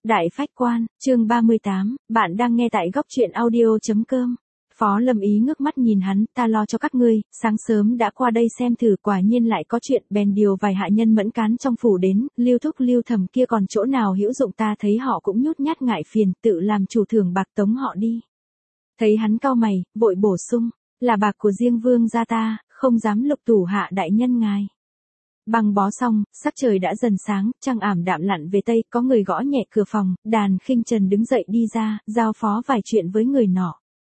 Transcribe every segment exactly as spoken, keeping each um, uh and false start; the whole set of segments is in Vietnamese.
Đại Phách Quan, chương ba mươi tám, bạn đang nghe tại góc truyện audio.com. Phó Lâm Ý ngước mắt nhìn hắn, ta lo cho các ngươi, sáng sớm đã qua đây xem thử, quả nhiên lại có chuyện, bèn điều vài hạ nhân mẫn cán trong phủ đến, Lưu Thúc Lưu Thẩm kia còn chỗ nào hữu dụng, ta thấy họ cũng nhút nhát ngại phiền, tự làm chủ thưởng bạc tống họ đi. Thấy hắn cau mày, vội bổ sung, là bạc của riêng vương gia ta, không dám lục tủ hạ đại nhân ngài. Băng bó xong, sắc trời đã dần sáng, trăng ảm đạm lặn về tây, có người gõ nhẹ cửa phòng, Đàn Khinh Trần đứng dậy đi ra, giao phó vài chuyện với người nọ.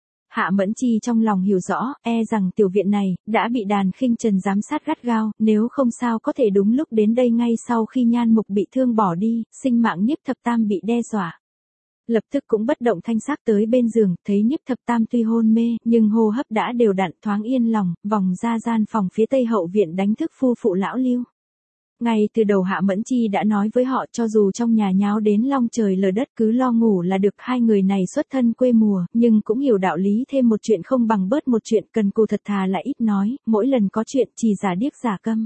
Hạ Mẫn Chi trong lòng hiểu rõ, e rằng tiểu viện này đã bị Đàn Khinh Trần giám sát gắt gao, nếu không sao có thể đúng lúc đến đây ngay sau khi Nhan Mục bị thương bỏ đi, sinh mạng Nhiếp Thập Tam bị đe dọa. Lập tức cũng bất động thanh sắc tới bên giường, thấy Nhiếp Thập Tam tuy hôn mê, nhưng hô hấp đã đều đặn, thoáng yên lòng, vòng ra gian phòng phía tây hậu viện đánh thức phu phụ lão Lưu. Ngay từ đầu Hạ Mẫn Chi đã nói với họ, cho dù trong nhà nháo đến long trời lở đất cứ lo ngủ là được, hai người này xuất thân quê mùa, nhưng cũng hiểu đạo lý thêm một chuyện không bằng bớt một chuyện, cần cù thật thà là ít nói, mỗi lần có chuyện chỉ giả điếc giả câm.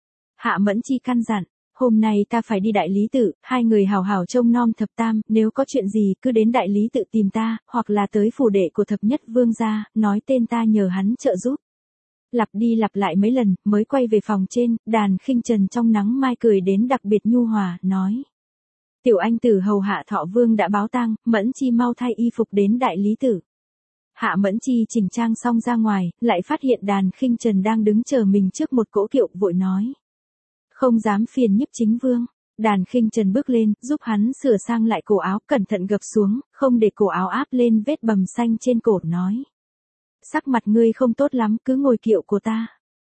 Hạ Mẫn Chi căn dặn, hôm nay ta phải đi đại lý tự, hai người hào hào trông nom Thập Tam, nếu có chuyện gì cứ đến đại lý tự tìm ta, hoặc là tới phủ đệ của Thập Nhất Vương gia, nói tên ta nhờ hắn trợ giúp. Lặp đi lặp lại mấy lần, mới quay về phòng trên, Đàn Khinh Trần trong nắng mai cười đến đặc biệt nhu hòa, nói. Tiểu anh tử hầu hạ Thọ Vương đã báo tang, Mẫn Chi mau thay y phục đến đại lý tự. Hạ Mẫn Chi chỉnh trang xong ra ngoài, lại phát hiện Đàn Khinh Trần đang đứng chờ mình trước một cỗ kiệu, vội nói. Không dám phiền Nhiếp Chính Vương. Đàn Khinh Trần bước lên, giúp hắn sửa sang lại cổ áo, cẩn thận gập xuống, không để cổ áo áp lên vết bầm xanh trên cổ, nói. Sắc mặt ngươi không tốt lắm, cứ ngồi kiệu của ta.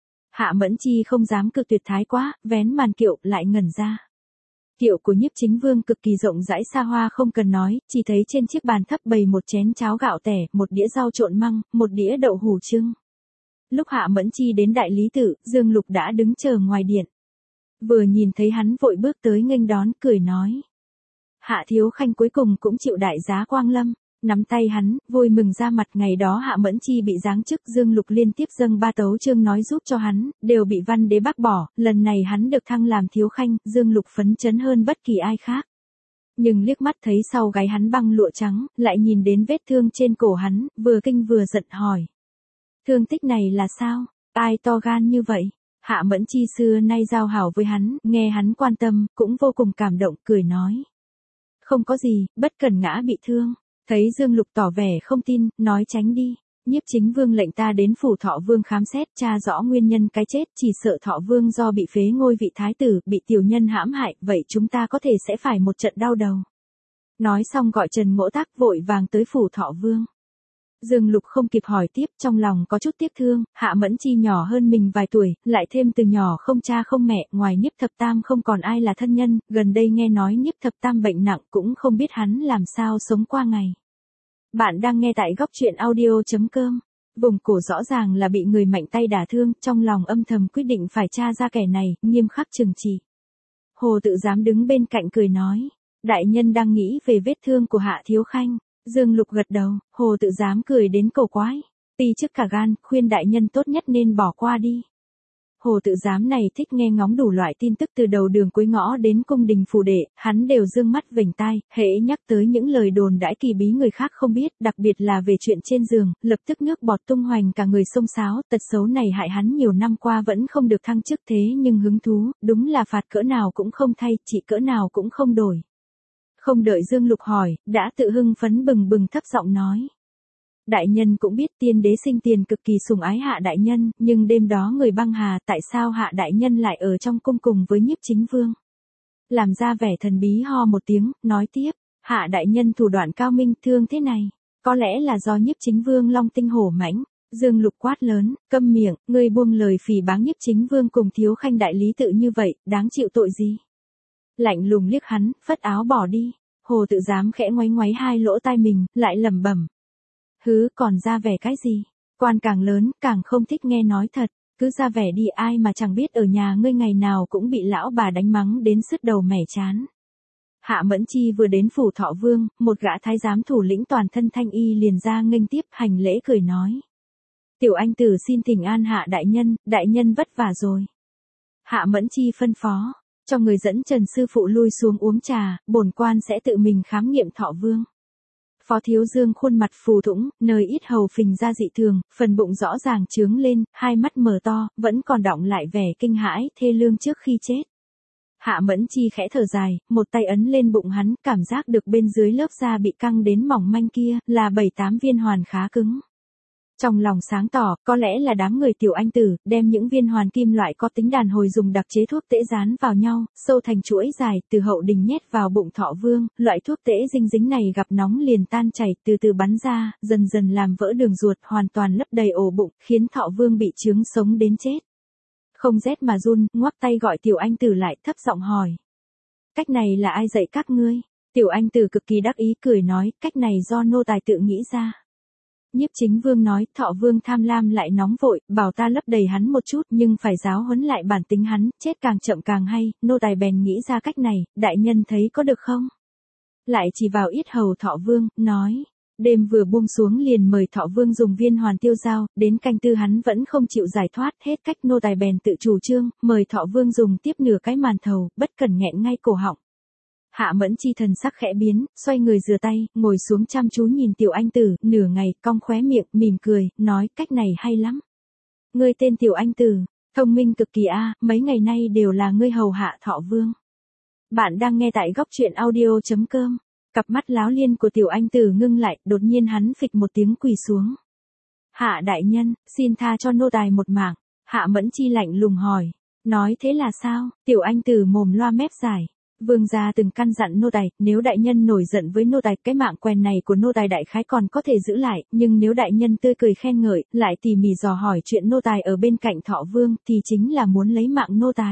Hạ Mẫn Chi không dám cự tuyệt thái quá, vén màn kiệu, lại ngẩn ra. Kiệu của Nhiếp Chính Vương cực kỳ rộng rãi xa hoa không cần nói, chỉ thấy trên chiếc bàn thấp bày một chén cháo gạo tẻ, một đĩa rau trộn măng, một đĩa đậu hủ trưng. Lúc Hạ Mẫn Chi đến đại lý tự, Dương Lục đã đứng chờ ngoài điện. Vừa nhìn thấy hắn vội bước tới nghênh đón, cười nói. Hạ thiếu khanh cuối cùng cũng chịu đại giá quang lâm. Nắm tay hắn, vui mừng ra mặt. Ngày đó Hạ Mẫn Chi bị giáng chức, Dương Lục liên tiếp dâng ba tấu chương nói giúp cho hắn, đều bị Văn Đế bác bỏ, lần này hắn được thăng làm thiếu khanh, Dương Lục phấn chấn hơn bất kỳ ai khác. Nhưng liếc mắt thấy sau gáy hắn băng lụa trắng, lại nhìn đến vết thương trên cổ hắn, vừa kinh vừa giận hỏi. Thương tích này là sao? Ai to gan như vậy? Hạ Mẫn Chi xưa nay giao hảo với hắn, nghe hắn quan tâm, cũng vô cùng cảm động, cười nói. Không có gì, bất cần ngã bị thương. Thấy Dương Lục tỏ vẻ không tin, nói tránh đi. Nhiếp Chính Vương lệnh ta đến phủ Thọ Vương khám xét, tra rõ nguyên nhân cái chết, chỉ sợ Thọ Vương do bị phế ngôi vị thái tử, bị tiểu nhân hãm hại, vậy chúng ta có thể sẽ phải một trận đau đầu. Nói xong gọi Trần Ngỗ Tác vội vàng tới phủ Thọ Vương. Dương Lục không kịp hỏi tiếp, trong lòng có chút tiếc thương, Hạ Mẫn Chi nhỏ hơn mình vài tuổi, lại thêm từ nhỏ không cha không mẹ, ngoài Nhiếp Thập Tam không còn ai là thân nhân, gần đây nghe nói Nhiếp Thập Tam bệnh nặng cũng không biết hắn làm sao sống qua ngày. Bạn đang nghe tại góc truyện audio.com. Vùng cổ rõ ràng là bị người mạnh tay đả thương, trong lòng âm thầm quyết định phải tra ra kẻ này, nghiêm khắc trừng trị. Hồ Tự Giám đứng bên cạnh cười nói, đại nhân đang nghĩ về vết thương của Hạ thiếu khanh. Dương Lục gật đầu, Hồ Tự Giám cười đến cầu quái, ti trước cả gan, khuyên đại nhân tốt nhất nên bỏ qua đi. Hồ Tự Giám này thích nghe ngóng đủ loại tin tức từ đầu đường cuối ngõ đến cung đình phủ đệ, hắn đều dương mắt vểnh tai, hễ nhắc tới những lời đồn đãi kỳ bí người khác không biết, đặc biệt là về chuyện trên giường, lập tức nước bọt tung hoành cả người xông xáo, tật xấu này hại hắn nhiều năm qua vẫn không được thăng chức, thế nhưng hứng thú, đúng là phạt cỡ nào cũng không thay, trị cỡ nào cũng không đổi. Không đợi Dương Lục hỏi, đã tự hưng phấn bừng bừng thấp giọng nói. Đại nhân cũng biết tiên đế sinh tiền cực kỳ sủng ái Hạ đại nhân, nhưng đêm đó người băng hà, tại sao Hạ đại nhân lại ở trong cung cùng với Nhiếp Chính Vương? Làm ra vẻ thần bí ho một tiếng, nói tiếp, Hạ đại nhân thủ đoạn cao minh, thương thế này, có lẽ là do Nhiếp Chính Vương long tinh hổ mãnh. Dương Lục quát lớn, câm miệng, ngươi buông lời phỉ báng Nhiếp Chính Vương cùng thiếu khanh đại lý tự như vậy, đáng chịu tội gì? Lạnh lùng liếc hắn, phất áo bỏ đi. Hồ Tự Giám khẽ ngoáy ngoáy hai lỗ tai mình, lại lẩm bẩm. Hứ, còn ra vẻ cái gì? Quan càng lớn, càng không thích nghe nói thật, cứ ra vẻ đi, ai mà chẳng biết ở nhà ngươi ngày nào cũng bị lão bà đánh mắng đến sứt đầu mẻ chán. Hạ Mẫn Chi vừa đến phủ Thọ Vương, một gã thái giám thủ lĩnh toàn thân thanh y liền ra nghênh tiếp, hành lễ cười nói. Tiểu anh tử xin thỉnh an Hạ đại nhân, đại nhân vất vả rồi. Hạ Mẫn Chi phân phó. Cho người dẫn Trần sư phụ lui xuống uống trà, bổn quan sẽ tự mình khám nghiệm Thọ Vương. Phó Thiếu Dương khuôn mặt phù thủng, nơi yết hầu phình ra dị thường, phần bụng rõ ràng trướng lên, hai mắt mở to, vẫn còn đọng lại vẻ kinh hãi, thê lương trước khi chết. Hạ Mẫn Chi khẽ thở dài, một tay ấn lên bụng hắn, cảm giác được bên dưới lớp da bị căng đến mỏng manh kia, là bảy tám viên hoàn khá cứng. Trong lòng sáng tỏ, có lẽ là đám người Tiểu Anh Tử, đem những viên hoàn kim loại có tính đàn hồi dùng đặc chế thuốc tễ dán vào nhau, sâu thành chuỗi dài, từ hậu đình nhét vào bụng Thọ Vương, loại thuốc tễ dinh dính này gặp nóng liền tan chảy, từ từ bắn ra, dần dần làm vỡ đường ruột, hoàn toàn lấp đầy ổ bụng, khiến Thọ Vương bị chướng sống đến chết. Không rét mà run, ngoắc tay gọi Tiểu Anh Tử lại, thấp giọng hỏi. Cách này là ai dạy các ngươi? Tiểu Anh Tử cực kỳ đắc ý cười nói, cách này do nô tài tự nghĩ ra. Nhiếp Chính Vương nói, Thọ Vương tham lam lại nóng vội, bảo ta lấp đầy hắn một chút, nhưng phải giáo huấn lại bản tính hắn, chết càng chậm càng hay, nô tài bèn nghĩ ra cách này, đại nhân thấy có được không? Lại chỉ vào yết hầu Thọ Vương, nói, đêm vừa buông xuống liền mời Thọ Vương dùng viên hoàn tiêu dao, đến canh tư hắn vẫn không chịu giải thoát, hết cách nô tài bèn tự chủ trương, mời Thọ Vương dùng tiếp nửa cái màn thầu, bất cần nghẹn ngay cổ họng. Hạ Mẫn Chi thần sắc khẽ biến, xoay người rửa tay, ngồi xuống chăm chú nhìn Tiểu Anh Tử, nửa ngày, cong khóe miệng, mỉm cười, nói, cách này hay lắm. Ngươi tên Tiểu Anh Tử, thông minh cực kỳ a, mấy ngày nay đều là ngươi hầu hạ Thọ Vương. Bạn đang nghe tại góc truyện audio chấm com. Cặp mắt láo liên của Tiểu Anh Tử ngưng lại, đột nhiên hắn phịch một tiếng quỳ xuống. Hạ đại nhân, xin tha cho nô tài một mạng. Hạ Mẫn Chi lạnh lùng hỏi, nói thế là sao? Tiểu Anh Tử mồm loa mép dài. Vương gia từng căn dặn nô tài, nếu đại nhân nổi giận với nô tài, cái mạng quèn này của nô tài đại khái còn có thể giữ lại, nhưng nếu đại nhân tươi cười khen ngợi, lại tỉ mỉ dò hỏi chuyện nô tài ở bên cạnh Thọ Vương, thì chính là muốn lấy mạng nô tài.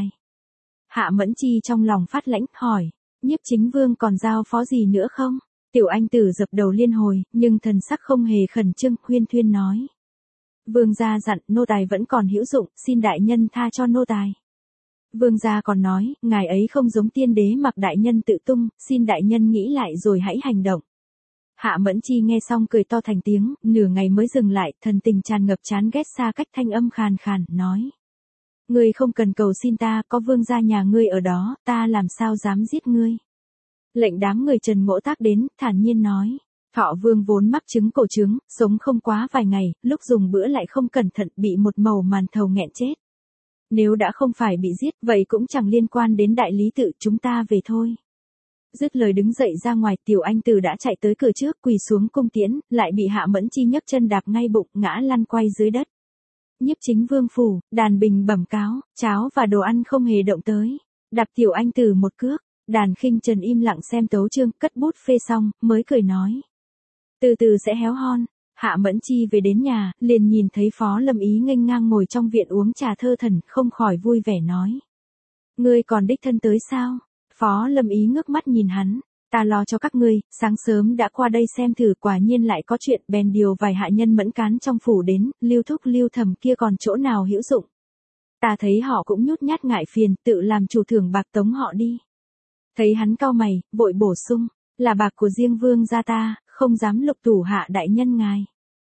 Hạ Mẫn Chi trong lòng phát lãnh, hỏi, Nhiếp Chính Vương còn giao phó gì nữa không? Tiểu Anh Tử dập đầu liên hồi, nhưng thần sắc không hề khẩn trương, huyên thuyên nói. Vương gia dặn, nô tài vẫn còn hữu dụng, xin đại nhân tha cho nô tài. Vương gia còn nói, ngài ấy không giống tiên đế mặc đại nhân tự tung, xin đại nhân nghĩ lại rồi hãy hành động. Hạ Mẫn Chi nghe xong cười to thành tiếng, nửa ngày mới dừng lại, thần tình tràn ngập chán ghét xa cách, thanh âm khàn khàn, nói. Ngươi không cần cầu xin ta, có vương gia nhà ngươi ở đó, ta làm sao dám giết ngươi. Lệnh đám người Trần Ngỗ Tác đến, thản nhiên nói. Thọ Vương vốn mắc chứng cổ trứng, sống không quá vài ngày, lúc dùng bữa lại không cẩn thận bị một mẩu màn thầu nghẹn chết. Nếu đã không phải bị giết, vậy cũng chẳng liên quan đến đại lý tự, chúng ta về thôi. Dứt lời đứng dậy ra ngoài, Tiểu Anh Tử đã chạy tới cửa trước, quỳ xuống cung tiễn, lại bị Hạ Mẫn Chi nhấc chân đạp ngay bụng, ngã lăn quay dưới đất. Nhiếp Chính Vương phủ, đàn bình bẩm cáo, cháo và đồ ăn không hề động tới. Đạp Tiểu Anh Tử một cước, Đàn Khinh Trần im lặng xem tấu chương, cất bút phê xong, mới cười nói. Từ từ sẽ héo hon. Hạ Mẫn Chi về đến nhà, liền nhìn thấy Phó Lâm Ý nghênh ngang ngồi trong viện uống trà thơ thần, không khỏi vui vẻ nói. Ngươi còn đích thân tới sao? Phó Lâm Ý ngước mắt nhìn hắn. Ta lo cho các ngươi, sáng sớm đã qua đây xem thử, quả nhiên lại có chuyện, bèn điều vài hạ nhân mẫn cán trong phủ đến, Lưu Thúc Lưu Thẩm kia còn chỗ nào hữu dụng. Ta thấy họ cũng nhút nhát ngại phiền, tự làm chủ thưởng bạc tống họ đi. Thấy hắn cau mày, vội bổ sung, là bạc của riêng vương gia ta, không dám lục tủ Hạ đại nhân ngài.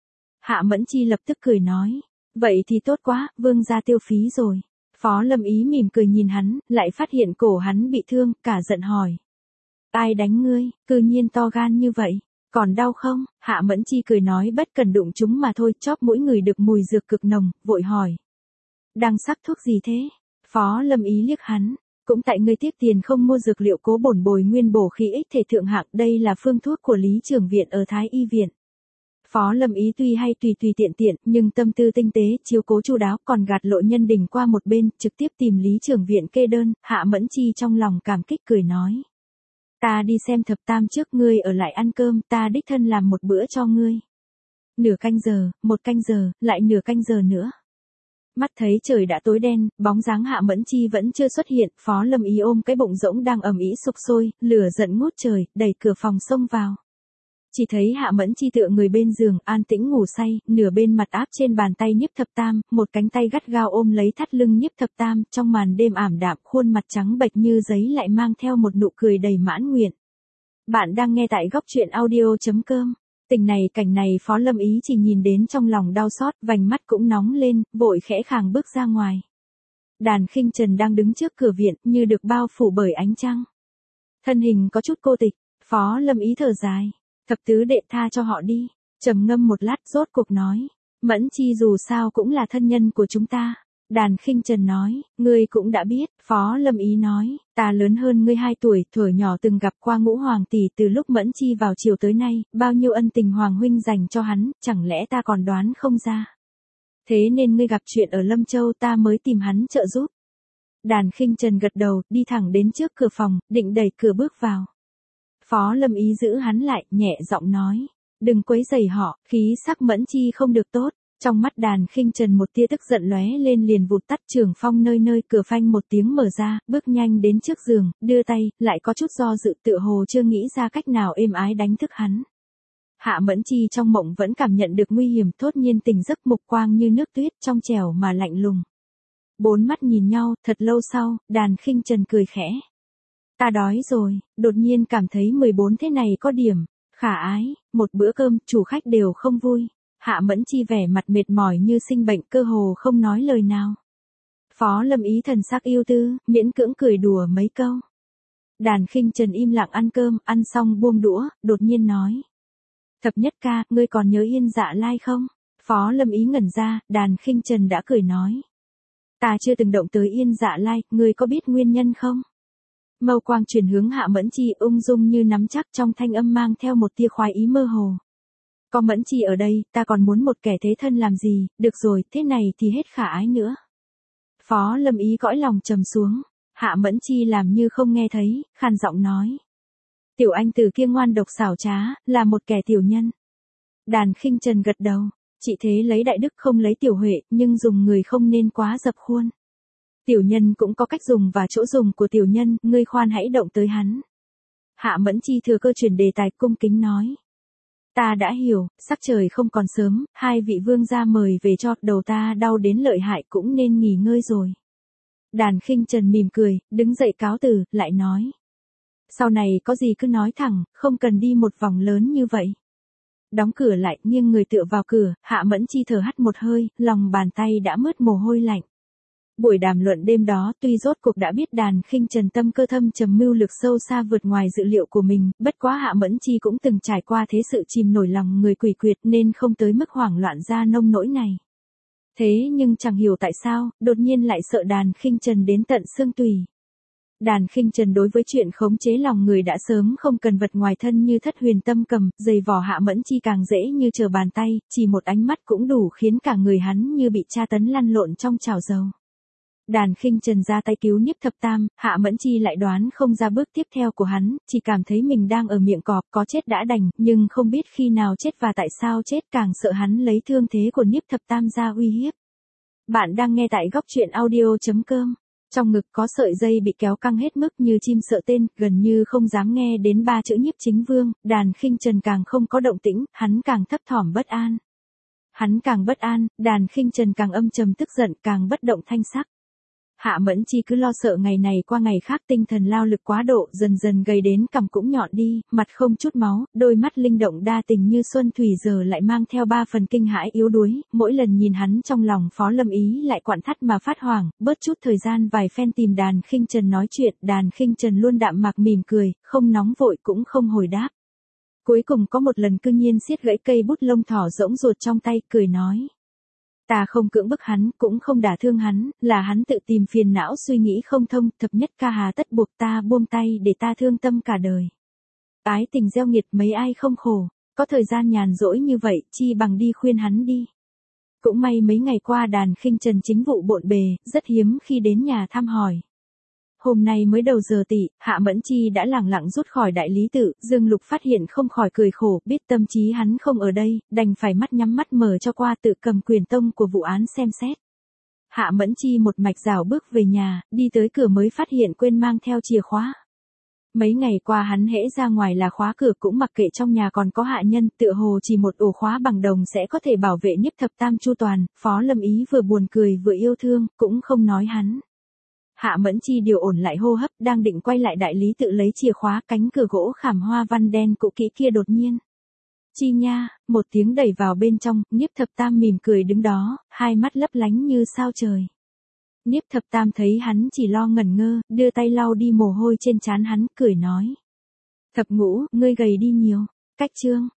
Hạ Mẫn Chi lập tức cười nói, vậy thì tốt quá, vương gia tiêu phí rồi. Phó Lâm Ý mỉm cười nhìn hắn, lại phát hiện cổ hắn bị thương, cả giận hỏi. Ai đánh ngươi, cư nhiên to gan như vậy, còn đau không? Hạ Mẫn Chi cười nói bất cần đụng chúng mà thôi, chóp mũi người được mùi dược cực nồng, vội hỏi. Đang sắc thuốc gì thế? Phó Lâm Ý liếc hắn. Cũng tại ngươi tiếc tiền không mua dược liệu cố bổn bồi nguyên bổ khí ích thể thượng hạng, đây là phương thuốc của Lý Trường Viện ở Thái Y Viện. Phó Lâm Ý tuy hay tùy tùy tiện tiện, nhưng tâm tư tinh tế, chiếu cố chu đáo, còn gạt lộ nhân tình qua một bên, trực tiếp tìm Lý Trường Viện kê đơn. Hạ Mẫn Chi trong lòng cảm kích cười nói. Ta đi xem thập tam trước, ngươi ở lại ăn cơm, ta đích thân làm một bữa cho ngươi. Nửa canh giờ, một canh giờ, lại nửa canh giờ nữa. Mắt thấy trời đã tối đen, bóng dáng Hạ Mẫn Chi vẫn chưa xuất hiện, Phó Lâm Ý ôm cái bụng rỗng đang ầm ĩ sục sôi, lửa giận ngút trời, đẩy cửa phòng xông vào. Chỉ thấy Hạ Mẫn Chi tựa người bên giường, an tĩnh ngủ say, nửa bên mặt áp trên bàn tay Nhiếp Thập Tam, một cánh tay gắt gao ôm lấy thắt lưng Nhiếp Thập Tam, trong màn đêm ảm đạm, khuôn mặt trắng bệch như giấy lại mang theo một nụ cười đầy mãn nguyện. Bạn đang nghe tại góc truyện audio chấm com. Tình này cảnh này Phó Lâm Ý chỉ nhìn đến trong lòng đau xót, vành mắt cũng nóng lên, vội khẽ khàng bước ra ngoài. Đàn Khinh Trần đang đứng trước cửa viện, như được bao phủ bởi ánh trăng. Thân hình có chút cô tịch, Phó Lâm Ý thở dài. Thập tứ đệ tha cho họ đi. Trầm ngâm một lát rốt cuộc nói. Mẫn Chi dù sao cũng là thân nhân của chúng ta. Đàn Khinh Trần nói, ngươi cũng đã biết. Phó Lâm Ý nói, ta lớn hơn ngươi hai tuổi, thuở nhỏ từng gặp qua Ngũ Hoàng tỷ, từ lúc Mẫn Chi vào triều tới nay, bao nhiêu ân tình Hoàng huynh dành cho hắn, chẳng lẽ ta còn đoán không ra. Thế nên ngươi gặp chuyện ở Lâm Châu ta mới tìm hắn trợ giúp. Đàn Khinh Trần gật đầu, đi thẳng đến trước cửa phòng, định đẩy cửa bước vào. Phó Lâm Ý giữ hắn lại, nhẹ giọng nói, đừng quấy rầy họ, khí sắc Mẫn Chi không được tốt. Trong mắt Đàn Khinh Trần một tia tức giận lóe lên liền vụt tắt. Trường Phong nơi nơi, cửa phanh một tiếng mở ra, bước nhanh đến trước giường, đưa tay, lại có chút do dự, tựa hồ chưa nghĩ ra cách nào êm ái đánh thức hắn. Hạ Mẫn Chi trong mộng vẫn cảm nhận được nguy hiểm, thốt nhiên tỉnh giấc, mục quang như nước tuyết, trong trẻo mà lạnh lùng. Bốn mắt nhìn nhau, thật lâu sau, Đàn Khinh Trần cười khẽ. Ta đói rồi, đột nhiên cảm thấy mười bốn thế này có điểm khả ái, một bữa cơm, chủ khách đều không vui. Hạ Mẫn Chi vẻ mặt mệt mỏi như sinh bệnh, cơ hồ không nói lời nào. Phó Lâm Ý thần sắc yêu tư, miễn cưỡng cười đùa mấy câu. Đàn Khinh Trần im lặng ăn cơm, ăn xong buông đũa, đột nhiên nói. Thập nhất ca, ngươi còn nhớ Yên Dạ Lai không? Phó Lâm Ý ngẩn ra, Đàn Khinh Trần đã cười nói. Ta chưa từng động tới Yên Dạ Lai, ngươi có biết nguyên nhân không? Mâu quang chuyển hướng Hạ Mẫn Chi, ung dung như nắm chắc, trong thanh âm mang theo một tia khoái ý mơ hồ. Có Mẫn Chi ở đây, ta còn muốn một kẻ thế thân làm gì, được rồi, thế này thì hết khả ái nữa. Phó Lâm Ý cõi lòng trầm xuống, Hạ Mẫn Chi làm như không nghe thấy, khàn giọng nói. Tiểu anh từ kia ngoan độc xảo trá, là một kẻ tiểu nhân. Đàn Khinh Trần gật đầu, chị thế lấy đại đức không lấy tiểu huệ, nhưng dùng người không nên quá dập khuôn. Tiểu nhân cũng có cách dùng và chỗ dùng của tiểu nhân, ngươi khoan hãy động tới hắn. Hạ Mẫn Chi thừa cơ chuyển đề tài, cung kính nói. Ta đã hiểu, sắc trời không còn sớm, hai vị vương gia mời về cho, đầu ta đau đến lợi hại cũng nên nghỉ ngơi rồi. Đàn Khinh Trần mỉm cười, đứng dậy cáo từ, lại nói. Sau này có gì cứ nói thẳng, không cần đi một vòng lớn như vậy. Đóng cửa lại, nghiêng người tựa vào cửa, Hạ Mẫn Chi thở hắt một hơi, lòng bàn tay đã mướt mồ hôi lạnh. Buổi đàm luận đêm đó, tuy rốt cuộc đã biết Đàn Khinh Trần tâm cơ thâm trầm, mưu lược sâu xa vượt ngoài dự liệu của mình, bất quá Hạ Mẫn Chi cũng từng trải qua thế sự chìm nổi lòng người quỷ quyệt nên không tới mức hoảng loạn ra nông nỗi này. Thế nhưng chẳng hiểu tại sao, đột nhiên lại sợ Đàn Khinh Trần đến tận xương tùy. Đàn Khinh Trần đối với chuyện khống chế lòng người đã sớm không cần vật ngoài thân như thất huyền tâm cầm, giày vò Hạ Mẫn Chi càng dễ như trở bàn tay, chỉ một ánh mắt cũng đủ khiến cả người hắn như bị tra tấn lăn lộn trong chảo dầu. Đàn Khinh Trần ra tay cứu Niếp Thập Tam, Hạ Mẫn Chi lại đoán không ra bước tiếp theo của hắn, chỉ cảm thấy mình đang ở miệng cọp, có chết đã đành, nhưng không biết khi nào chết và tại sao chết, càng sợ hắn lấy thương thế của Niếp Thập Tam ra uy hiếp. Bạn đang nghe tại góc truyện audio chấm com. Trong ngực có sợi dây bị kéo căng hết mức như chim sợ tên, gần như không dám nghe đến ba chữ Nhiếp Chính Vương, Đàn Khinh Trần càng không có động tĩnh, hắn càng thấp thỏm bất an. Hắn càng bất an, Đàn Khinh Trần càng âm trầm tức giận, càng bất động thanh sắc. Hạ Mẫn Chi cứ lo sợ ngày này qua ngày khác, tinh thần lao lực quá độ, dần dần gầy đến cằm cũng nhọn đi, mặt không chút máu, đôi mắt linh động đa tình như xuân thủy giờ lại mang theo ba phần kinh hãi yếu đuối, mỗi lần nhìn hắn trong lòng Phó Lâm Ý lại quặn thắt mà phát hoảng, bớt chút thời gian vài phen tìm Đàn Khinh Trần nói chuyện, Đàn Khinh Trần luôn đạm mạc mỉm cười, không nóng vội cũng không hồi đáp. Cuối cùng có một lần cư nhiên siết gãy cây bút lông thỏ rỗng ruột trong tay, cười nói. Ta không cưỡng bức hắn, cũng không đả thương hắn, là hắn tự tìm phiền não suy nghĩ không thông, thập nhất ca hà tất buộc ta buông tay để ta thương tâm cả đời. Ái tình gieo nghiệt mấy ai không khổ, có thời gian nhàn rỗi như vậy, chi bằng đi khuyên hắn đi. Cũng may mấy ngày qua Đàn Khinh Trần chính vụ bộn bề, rất hiếm khi đến nhà thăm hỏi. Hôm nay mới đầu giờ tỉ, Hạ Mẫn Chi đã lẳng lặng rút khỏi đại lý tự, Dương Lục phát hiện không khỏi cười khổ, biết tâm trí hắn không ở đây, đành phải mắt nhắm mắt mở cho qua tự cầm quyền tông của vụ án xem xét. Hạ Mẫn Chi một mạch rảo bước về nhà, đi tới cửa mới phát hiện quên mang theo chìa khóa. Mấy ngày qua hắn hễ ra ngoài là khóa cửa, cũng mặc kệ trong nhà còn có hạ nhân, tựa hồ chỉ một ổ khóa bằng đồng sẽ có thể bảo vệ Niếp Thập Tam chu toàn. Phó Lâm Ý vừa buồn cười vừa yêu thương, cũng không nói hắn. Hạ Mẫn Chi điều ổn lại hô hấp, đang định quay lại đại lý tự lấy chìa khóa, cánh cửa gỗ khảm hoa văn đen cũ kỹ kia đột nhiên. Chi nha, một tiếng đẩy vào bên trong, Niếp Thập Tam mỉm cười đứng đó, hai mắt lấp lánh như sao trời. Niếp thập tam thấy hắn chỉ lo ngẩn ngơ, đưa tay lau đi mồ hôi trên trán hắn, cười nói. Thập ngũ, ngươi gầy đi nhiều. Cách chương.